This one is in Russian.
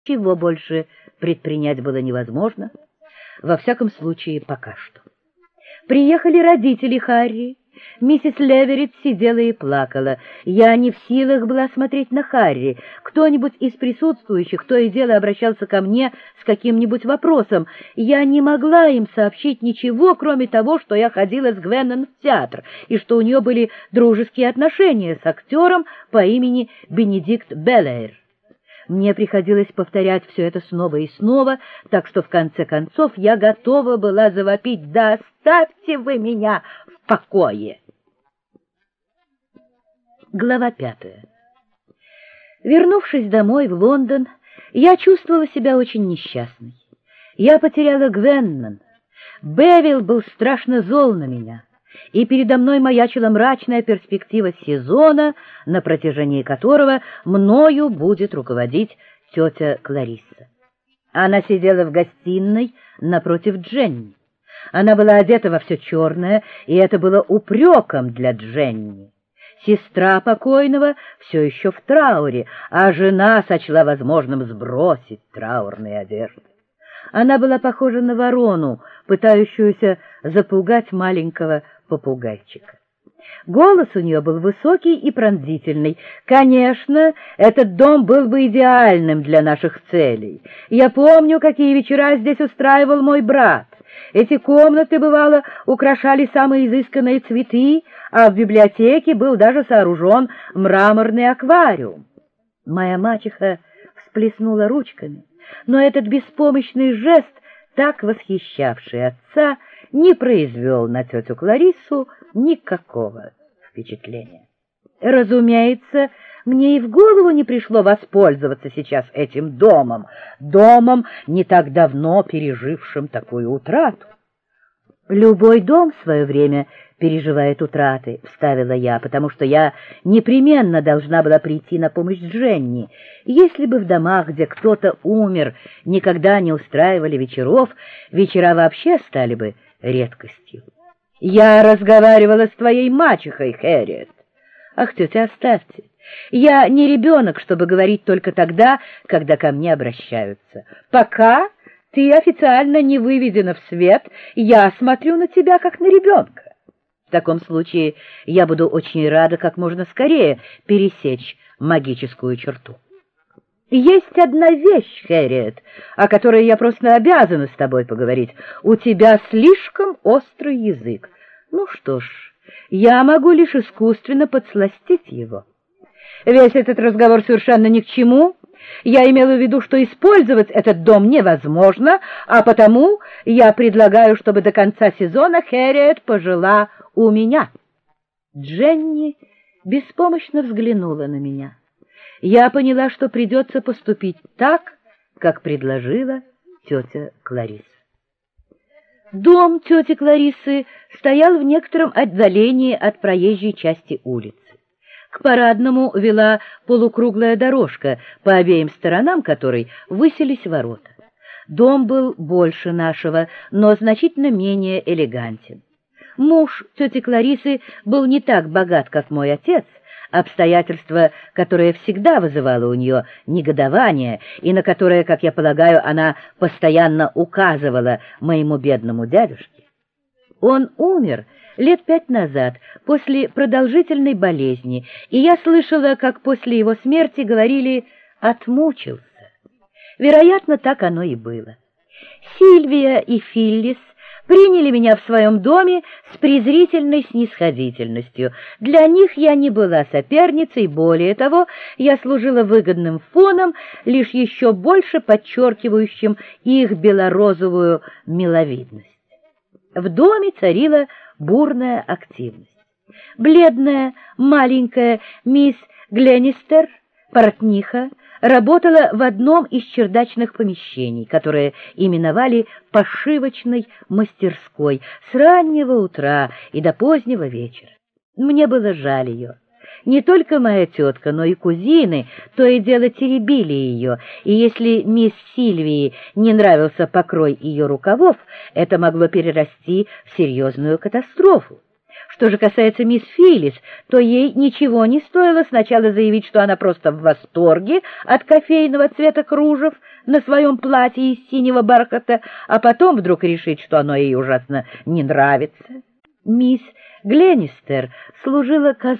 Чего больше предпринять было невозможно, во всяком случае пока что. Приехали родители Харри. Миссис Леверетт сидела и плакала. Я не в силах была смотреть на Харри. Кто-нибудь из присутствующих то и дело обращался ко мне с каким-нибудь вопросом. Я не могла им сообщить ничего, кроме того, что я ходила с Гвеннон в театр, и что у нее были дружеские отношения с актером по имени Бенедикт Белэйр. Мне приходилось повторять все это снова и снова, так что в конце концов я готова была завопить: «Да оставьте вы меня в покое!» Глава 5. Вернувшись домой в Лондон, я чувствовала себя очень несчастной. Я потеряла Гвеннон. Бевилл был страшно зол на меня, и передо мной маячила мрачная перспектива сезона, на протяжении которого мною будет руководить тетя Кларисса. Она сидела в гостиной напротив Дженни. Она была одета во все черное, и это было упреком для Дженни. Сестра покойного все еще в трауре, а жена сочла возможным сбросить траурные одежды. Она была похожа на ворону, пытающуюся запугать маленького попугайчика. Голос у нее был высокий и пронзительный. Конечно, этот дом был бы идеальным для наших целей. Я помню, какие вечера здесь устраивал мой брат. Эти комнаты, бывало, украшали самые изысканные цветы, а в библиотеке был даже сооружен мраморный аквариум. Моя мачеха всплеснула ручками, но этот беспомощный жест, так восхищавший отца, не произвел на тетю Клариссу никакого впечатления. Разумеется, мне и в голову не пришло воспользоваться сейчас этим домом, не так давно пережившим такую утрату. «Любой дом в свое время переживает утраты», — вставила я, потому что я непременно должна была прийти на помощь Дженни. Если бы в домах, где кто-то умер, никогда не устраивали вечеров, вечера вообще стали бы редкостью. «Я разговаривала с твоей мачехой, Хэрриет». «Ах, тетя, оставьте. Я не ребенок, чтобы говорить только тогда, когда ко мне обращаются. Пока ты официально не выведена в свет, я смотрю на тебя как на ребенка. В таком случае я буду очень рада как можно скорее пересечь магическую черту. Есть одна вещь, Хэрриет, о которой я просто обязана с тобой поговорить. У тебя слишком острый язык. Ну что ж, я могу лишь искусственно подсластить его. Весь этот разговор совершенно ни к чему. Я имела в виду, что использовать этот дом невозможно, а потому я предлагаю, чтобы до конца сезона Хэрриет пожила у меня». Дженни беспомощно взглянула на меня. Я поняла, что придется поступить так, как предложила тетя Кларисса. Дом тети Клариссы стоял в некотором отдалении от проезжей части улицы. К парадному вела полукруглая дорожка, по обеим сторонам которой высились ворота. Дом был больше нашего, но значительно менее элегантен. Муж тети Клариссы был не так богат, как мой отец, обстоятельство, которое всегда вызывало у нее негодование и на которое, как я полагаю, она постоянно указывала моему бедному дядюшке. Он умер лет 5 назад после продолжительной болезни, и я слышала, как после его смерти говорили «отмучился». Вероятно, так оно и было. Сильвия и Филлис приняли меня в своем доме с презрительной снисходительностью. Для них я не была соперницей, более того, я служила выгодным фоном, лишь еще больше подчеркивающим их белорозовую миловидность. В доме царила бурная активность. Бледная, маленькая мисс Гленнистер, портниха, работала в одном из чердачных помещений, которые именовали пошивочной мастерской, с раннего утра и до позднего вечера. Мне было жаль ее. Не только моя тетка, но и кузины то и дело теребили ее, и если мисс Сильвии не нравился покрой ее рукавов, это могло перерасти в серьезную катастрофу. Что же касается мисс Филлис, то ей ничего не стоило сначала заявить, что она просто в восторге от кофейного цвета кружев на своем платье из синего бархата, а потом вдруг решить, что оно ей ужасно не нравится. Мисс Гленнистер служила